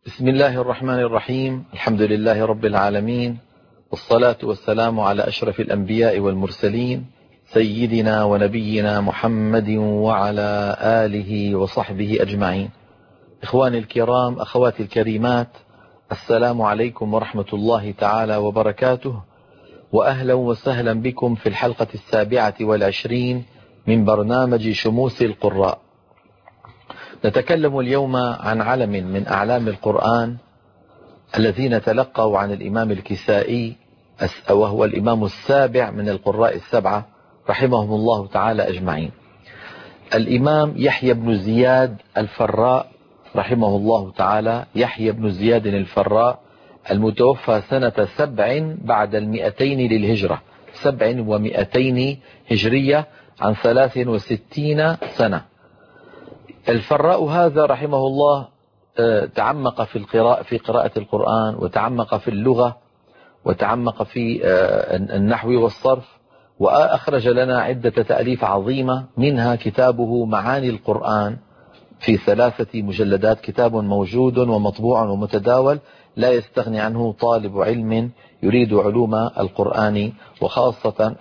بسم الله الرحمن الرحيم. الحمد لله رب العالمين، والصلاة والسلام على أشرف الأنبياء والمرسلين سيدنا ونبينا محمد وعلى آله وصحبه أجمعين. إخواني الكرام، أخواتي الكريمات، السلام عليكم ورحمة الله تعالى وبركاته، وأهلا وسهلا بكم في الحلقة 27 من برنامج شموس القراء. نتكلم اليوم عن علم من أعلام القرآن الذين تلقوا عن الإمام الكسائي، وهو الإمام السابع من القراء السبعة رحمهم الله تعالى أجمعين، الإمام يحيى بن زياد الفراء رحمه الله تعالى. يحيى بن زياد الفراء المتوفى سنة 7 بعد 200 للهجرة، 7 و200 هجرية، عن 63 سنة. الفراء هذا رحمه الله تعمق في قراءة القرآن، وتعمق في اللغة، وتعمق في النحو والصرف، وأخرج لنا عدة تأليف عظيمة، منها كتابه معاني القرآن في 3 مجلدات، كتاب موجود ومطبوع ومتداول، لا يستغني عنه طالب علم يريد علوم القرآن، وخاصة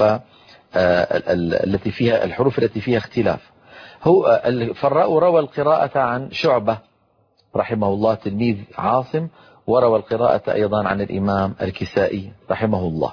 الحروف التي فيها اختلاف. هو الفراء روى القراءة عن شعبة رحمه الله تلميذ عاصم، وروى القراءة أيضا عن الإمام الكسائي رحمه الله.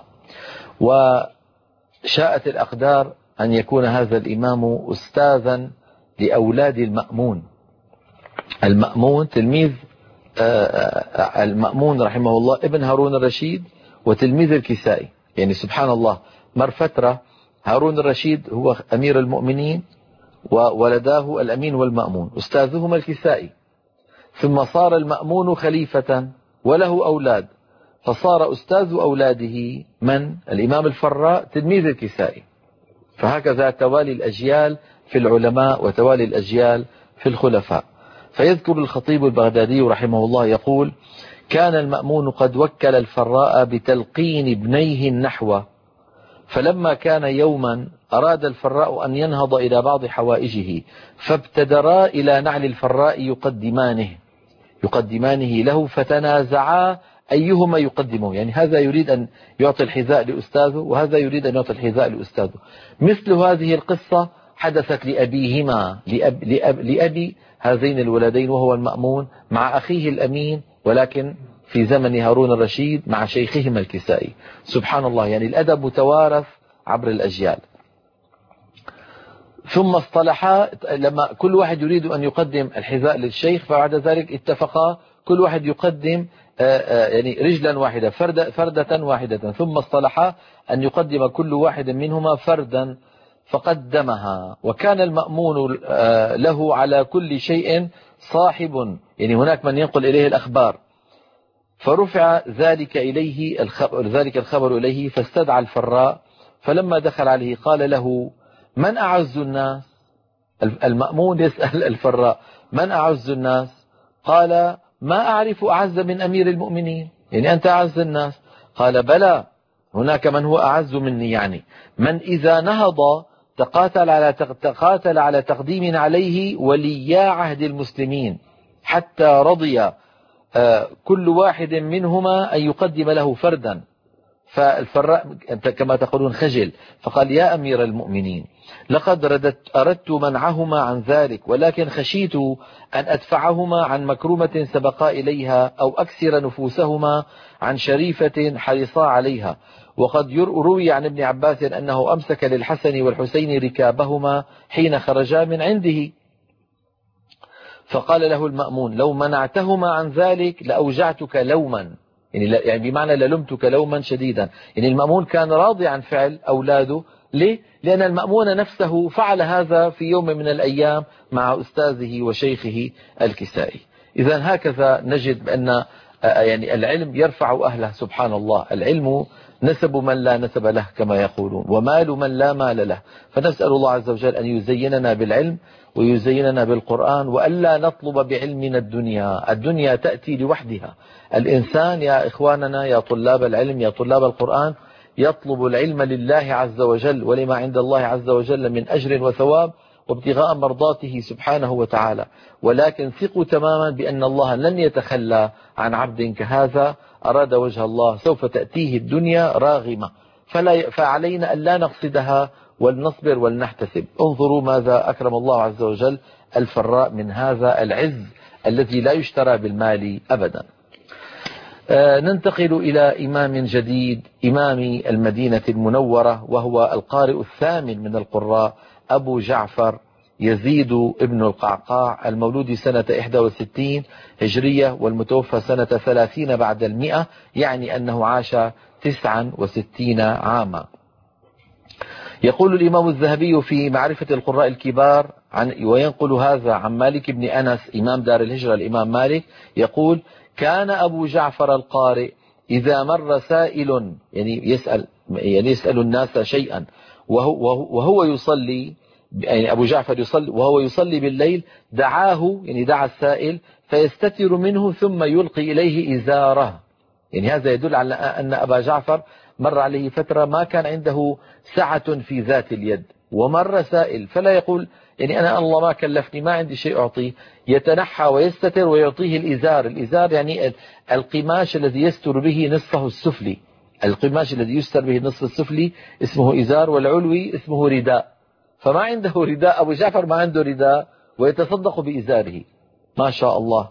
وشاءت الأقدار أن يكون هذا الإمام أستاذا لأولاد المأمون. المأمون تلميذ المأمون رحمه الله ابن هارون الرشيد وتلميذ الكسائي، يعني سبحان الله، مر فترة هارون الرشيد هو أمير المؤمنين، وولداه الأمين والمأمون، أستاذهما الكسائي، ثم صار المأمون خليفة وله أولاد، فصار أستاذ أولاده من؟ الإمام الفراء تلميذ الكسائي. فهكذا توالي الأجيال في العلماء وتوالي الأجيال في الخلفاء. فيذكر الخطيب البغدادي رحمه الله يقول: كان المأمون قد وكل الفراء بتلقين ابنيه النحو، فلما كان يوما أراد الفراء أن ينهض إلى بعض حوائجه، فابتدرا إلى نعل الفراء يقدمانه له، فتنازعا أيهما يقدمه، يعني هذا يريد أن يعطي الحذاء لأستاذه، وهذا يريد أن يعطي الحذاء لأستاذه. مثل هذه القصة حدثت لأبيهما، لأبي هذين الولدين وهو المأمون، مع أخيه الأمين، ولكن في زمن هارون الرشيد مع شيخهما الكسائي. سبحان الله، يعني الأدب متوارث عبر الأجيال. ثم اصطلحا لما كل واحد يريد أن يقدم الحذاء للشيخ، فبعد ذلك اتفقا كل واحد يقدم يعني رجلا واحدة، فردة واحدة، ثم اصطلحا أن يقدم كل واحد منهما فردا فقدمها. وكان المأمون له على كل شيء صاحب، يعني هناك من ينقل إليه الأخبار، فرفع ذلك الخبر إليه، فاستدعى الفراء، فلما دخل عليه قال له: من أعز الناس؟ المأمون يسأل الفراء: من أعز الناس؟ قال: ما أعرف أعز من أمير المؤمنين، يعني أنت أعز الناس. قال: بلى، هناك من هو أعز مني، يعني من إذا نهض تقاتل على تقديم عليه وليا عهد المسلمين، حتى رضي كل واحد منهما أن يقدم له فردا. فالفراء كما تقولون خجل، فقال: يا أمير المؤمنين، لقد أردت منعهما عن ذلك، ولكن خشيت أن أدفعهما عن مكرمة سبقا إليها، أو أكسر نفوسهما عن شريفة حرصا عليها. وقد روي عن ابن عباس أنه أمسك للحسن والحسين ركابهما حين خرجا من عنده. فقال له المأمون: لو منعتهما عن ذلك لأوجعتك لوما، يعني بمعنى للمتك لوما شديدا. يعني المأمون كان راضي عن فعل أولاده. ليه؟ لأن المأمون نفسه فعل هذا في يوم من الأيام مع أستاذه وشيخه الكسائي. إذا هكذا نجد بأن يعني العلم يرفع أهله. سبحان الله، العلم نسب من لا نسب له كما يقولون، ومال من لا مال له. فنسأل الله عز وجل أن يزيننا بالعلم ويزيننا بالقرآن، وألا نطلب بعلمنا الدنيا تأتي لوحدها. الإنسان يا إخواننا، يا طلاب العلم، يا طلاب القرآن، يطلب العلم لله عز وجل ولما عند الله عز وجل من أجر وثواب، وابتغاء مرضاته سبحانه وتعالى. ولكن ثقوا تماما بأن الله لن يتخلى عن عبد كهذا أراد وجه الله، سوف تأتيه الدنيا راغمة، فعلينا أن لا نقصدها ولنصبر ولنحتسب. انظروا ماذا أكرم الله عز وجل الفراء من هذا العز الذي لا يشترى بالمال أبدا. ننتقل إلى إمام جديد، إمام المدينة المنورة، وهو القارئ الثامن من القراء، أبو جعفر يزيد ابن القعقاع، المولود سنة 61 هجرية والمتوفى سنة 30 بعد 100، يعني أنه عاش 69 عاما. يقول الإمام الذهبي في معرفة القراء الكبار وينقل هذا عن مالك بن أنس إمام دار الهجرة الإمام مالك، يقول: كان أبو جعفر القارئ إذا مر سائل، يعني يسأل الناس شيئا وهو يصلي، يعني أبو جعفر يصلي وهو يصلي بالليل، دعاه، يعني دعا السائل فيستتر منه ثم يلقي إليه إزاره. يعني هذا يدل على أن أبا جعفر مر عليه فترة ما كان عنده سعة في ذات اليد، ومر سائل فلا يقول يعني أنا الله ما كلفني ما عندي شيء أعطيه، يتنحى ويستتر ويعطيه الإزار. الإزار يعني القماش الذي يستر به نصفه السفلي، القماش الذي يستر به النصف السفلي اسمه إزار، والعلوي اسمه رداء. فما عنده رداء، أبو جعفر ما عنده رداء ويتصدق بإزاره، ما شاء الله.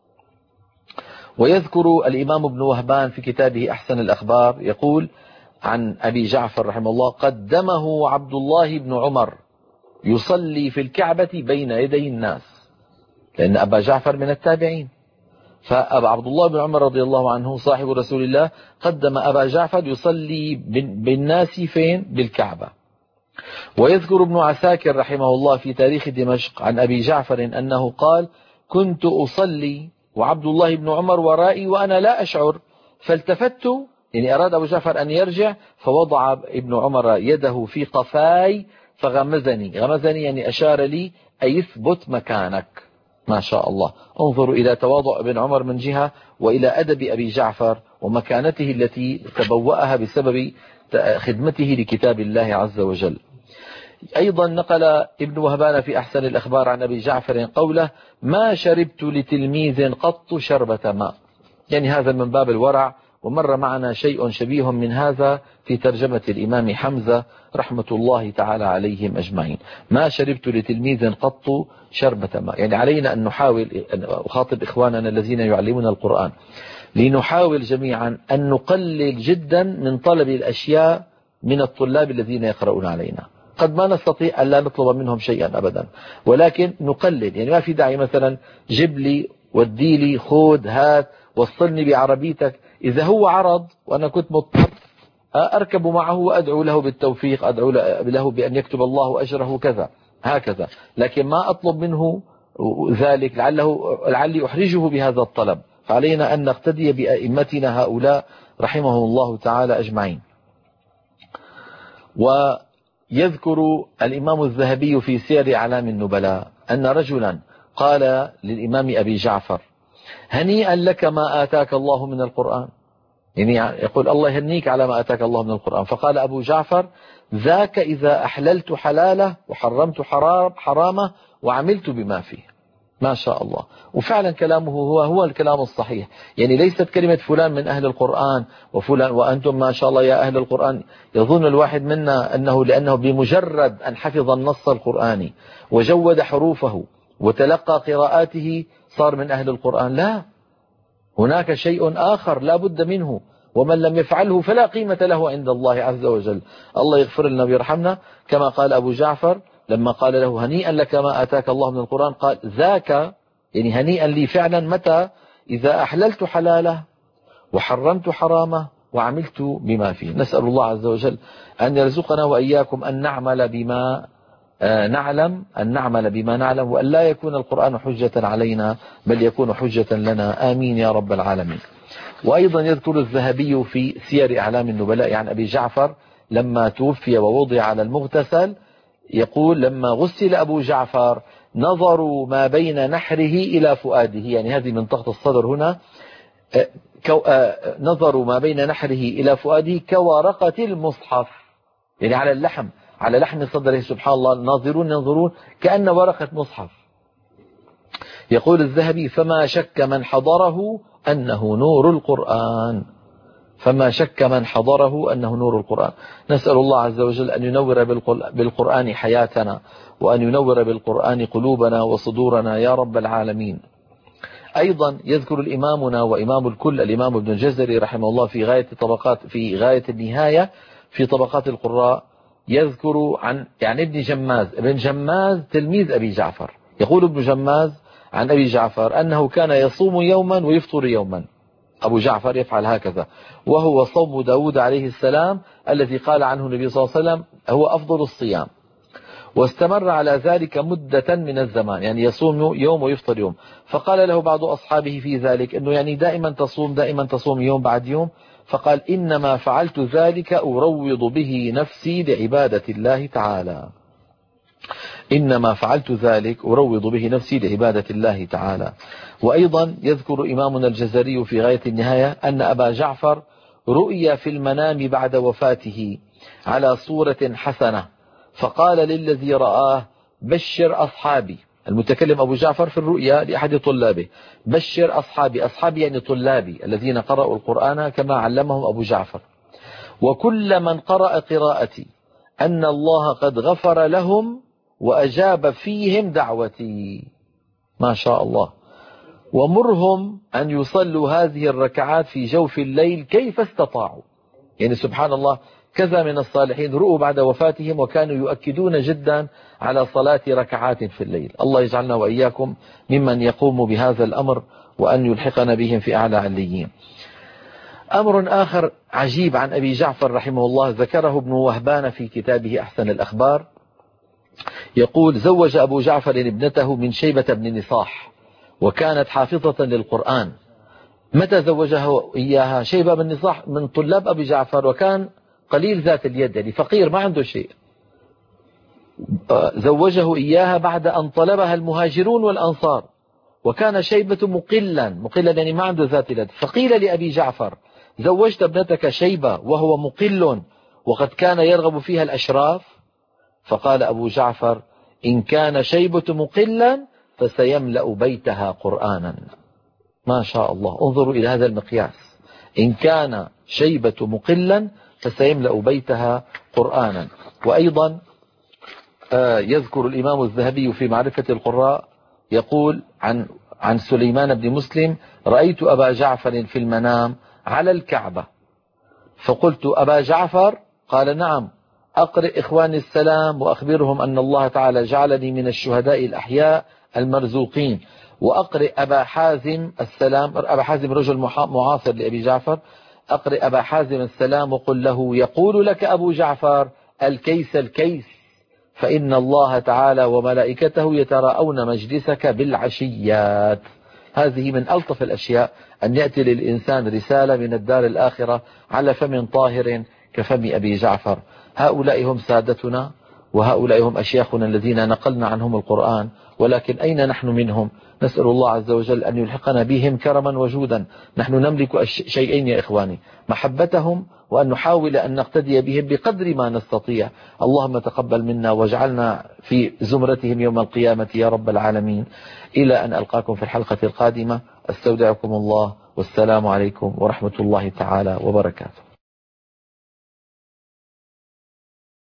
ويذكر الإمام ابن وهبان في كتابه أحسن الأخبار، يقول عن أبي جعفر رحمه الله: قدمه عبد الله بن عمر يصلي في الكعبة بين يدي الناس، لأن أبا جعفر من التابعين، فأبا عبد الله بن عمر رضي الله عنه صاحب رسول الله قدم أبا جعفر يصلي بالناس فين؟ بالكعبة. ويذكر ابن عساكر رحمه الله في تاريخ دمشق عن أبي جعفر أنه قال: كنت أصلي وعبد الله بن عمر ورائي وأنا لا أشعر، فالتفت، يعني أراد أبو جعفر أن يرجع، فوضع ابن عمر يده في قفاي فغمزني، غمزني يعني أشار لي أي اثبت مكانك. ما شاء الله. انظروا إلى تواضع ابن عمر من جهة، وإلى أدب أبي جعفر ومكانته التي تبوأها بسبب خدمته لكتاب الله عز وجل. أيضا نقل ابن وهبان في أحسن الأخبار عن أبي جعفر قوله: ما شربت لتلميذ قط شربة ماء، يعني هذا من باب الورع، ومر معنا شيء شبيه من هذا في ترجمة الإمام حمزة رحمة الله تعالى عليهم أجمعين. ما شربت لتلميذ قط شربة ماء، يعني علينا أن نحاول، أن أخاطب إخواننا الذين يعلمون القرآن، لنحاول جميعا أن نقلل جدا من طلب الأشياء من الطلاب الذين يقرؤون علينا. قد ما نستطيع أن لا نطلب منهم شيئا أبدا، ولكن نقلل، يعني ما في داعي مثلا جيب لي ودي لي خذ هات وصلني بعربيتك. إذا هو عرض وأنا كنت مضطر أركب معه وأدعو له بالتوفيق، أدعو له بأن يكتب الله أجره كذا هكذا، لكن ما أطلب منه ذلك لعلي أحرجه بهذا الطلب. فعلينا أن نقتدي بأئمتنا هؤلاء رحمهم الله تعالى أجمعين. ويذكر الإمام الذهبي في سير أعلام النبلاء أن رجلا قال للإمام أبي جعفر: هنيئا لك ما آتاك الله من القرآن، يعني يقول الله يهنيك على ما آتاك الله من القرآن. فقال أبو جعفر: ذاك إذا أحللت حلاله وحرمت حرامه وعملت بما فيه. ما شاء الله. وفعلا كلامه هو الكلام الصحيح، يعني ليست كلمة فلان من أهل القرآن وفلان وأنتم ما شاء الله يا أهل القرآن، يظن الواحد منا لأنه بمجرد أن حفظ النص القرآني وجود حروفه وتلقى قراءاته صار من أهل القرآن. لا، هناك شيء آخر لا بد منه، ومن لم يفعله فلا قيمة له عند الله عز وجل. الله يغفر لنا ويرحمنا. كما قال أبو جعفر لما قال له: هنيئا لك ما آتاك الله من القرآن، قال: ذاك يعني هنيئا لي فعلا متى؟ إذا أحللت حلاله وحرمت حرامه وعملت بما فيه. نسأل الله عز وجل أن يرزقنا وإياكم أن نعمل بما نعلم، وأن لا يكون القرآن حجة علينا بل يكون حجة لنا، آمين يا رب العالمين. وأيضا يذكر الذهبي في سير أعلام النبلاء عن أبي جعفر لما توفي ووضع على المغتسل، يقول: لما غسل أبو جعفر نظروا ما بين نحره إلى فؤاده، يعني هذه من تحت الصدر هنا، نظروا ما بين نحره إلى فؤاده كورقة المصحف، يعني على اللحم، على لحم صدره سبحان الله، الناظرون ينظرون كأن ورقة مصحف. يقول الذهبي: فما شك من حضره أنه نور القرآن، فما شك من حضره أنه نور القرآن. نسأل الله عز وجل أن ينور بالقرآن حياتنا، وأن ينور بالقرآن قلوبنا وصدورنا يا رب العالمين. أيضا يذكر الإمامنا وإمام الكل الإمام ابن الجزري رحمه الله في غاية النهاية في طبقات القراء، يذكر عن ابن جماز. ابن جماز تلميذ أبي جعفر. يقول ابن جماز عن أبي جعفر أنه كان يصوم يوما ويفطر يوما. أبو جعفر يفعل هكذا، وهو صوم داود عليه السلام الذي قال عنه النبي صلى الله عليه وسلم هو أفضل الصيام. واستمر على ذلك مدة من الزمان، يعني يصوم يوم ويفطر يوم. فقال له بعض أصحابه في ذلك أنه يعني دائما تصوم يوم بعد يوم. فقال: إنما فعلت ذلك أروض به نفسي لعبادة الله تعالى. إنما فعلت ذلك أروض به نفسي لعبادة الله تعالى. وأيضا يذكر إمامنا الجزري في غاية النهاية أن أبا جعفر رؤي في المنام بعد وفاته على صورة حسنة، فقال للذي رآه: بشر أصحابي. المتكلم أبو جعفر في الرؤيا لأحد طلابه: بشر أصحابي. أصحابي يعني طلابي الذين قرأوا القرآن كما علمهم أبو جعفر، وكل من قرأ قراءتي أن الله قد غفر لهم وأجاب فيهم دعوتي. ما شاء الله. ومرهم أن يصلوا هذه الركعات في جوف الليل كيف استطاعوا. يعني سبحان الله، كذا من الصالحين رؤوا بعد وفاتهم وكانوا يؤكدون جدا على صلاة ركعات في الليل. الله يجعلنا وإياكم ممن يقوم بهذا الأمر، وأن يلحقنا بهم في أعلى عليين. أمر آخر عجيب عن أبي جعفر رحمه الله ذكره ابن وهبان في كتابه أحسن الأخبار. يقول: زوج أبو جعفر ابنته من شيبة بن نصاح، وكانت حافظة للقرآن. متى زوجها إياها؟ شيبة بن نصاح من طلاب أبي جعفر، وكان قليل ذات اليد، يعني فقير ما عنده شيء. زوجه إياها بعد أن طلبها المهاجرون والأنصار، وكان شيبة مقلا يعني ما عنده ذات اليد. فقيل لأبي جعفر: زوجت ابنتك شيبة وهو مقل وقد كان يرغب فيها الأشراف؟ فقال أبو جعفر: إن كان شيبة مقلا فسيملأ بيتها قرآنا. ما شاء الله، انظروا إلى هذا المقياس. إن كان شيبة مقلا فسيملأ بيتها قرآنا. وأيضا يذكر الإمام الذهبي في معرفة القراء، يقول عن سليمان بن مسلم: رأيت أبا جعفر في المنام على الكعبة، فقلت: أبا جعفر؟ قال: نعم. أقرئ إخواني السلام وأخبرهم أن الله تعالى جعلني من الشهداء الأحياء المرزوقين. وأقرئ أبا حازم السلام. أبا حازم رجل معاصر لأبي جعفر. أقرئ أبا حازم السلام وقل له: يقول لك أبو جعفر الكيس الكيس، فإن الله تعالى وملائكته يتراءون مجلسك بالعشيات. هذه من ألطف الأشياء، أن يأتي للإنسان رسالة من الدار الآخرة على فم طاهر كفم أبي جعفر. هؤلاء هم سادتنا، وهؤلاء هم أشياخنا الذين نقلنا عنهم القرآن، ولكن أين نحن منهم؟ نسأل الله عز وجل أن يلحقنا بهم كرما وجودا. نحن نملك شيئين يا إخواني: محبتهم، وأن نحاول أن نقتدي بهم بقدر ما نستطيع. اللهم تقبل منا واجعلنا في زمرتهم يوم القيامة يا رب العالمين. إلى أن ألقاكم في الحلقة القادمة، استودعكم الله، والسلام عليكم ورحمة الله تعالى وبركاته.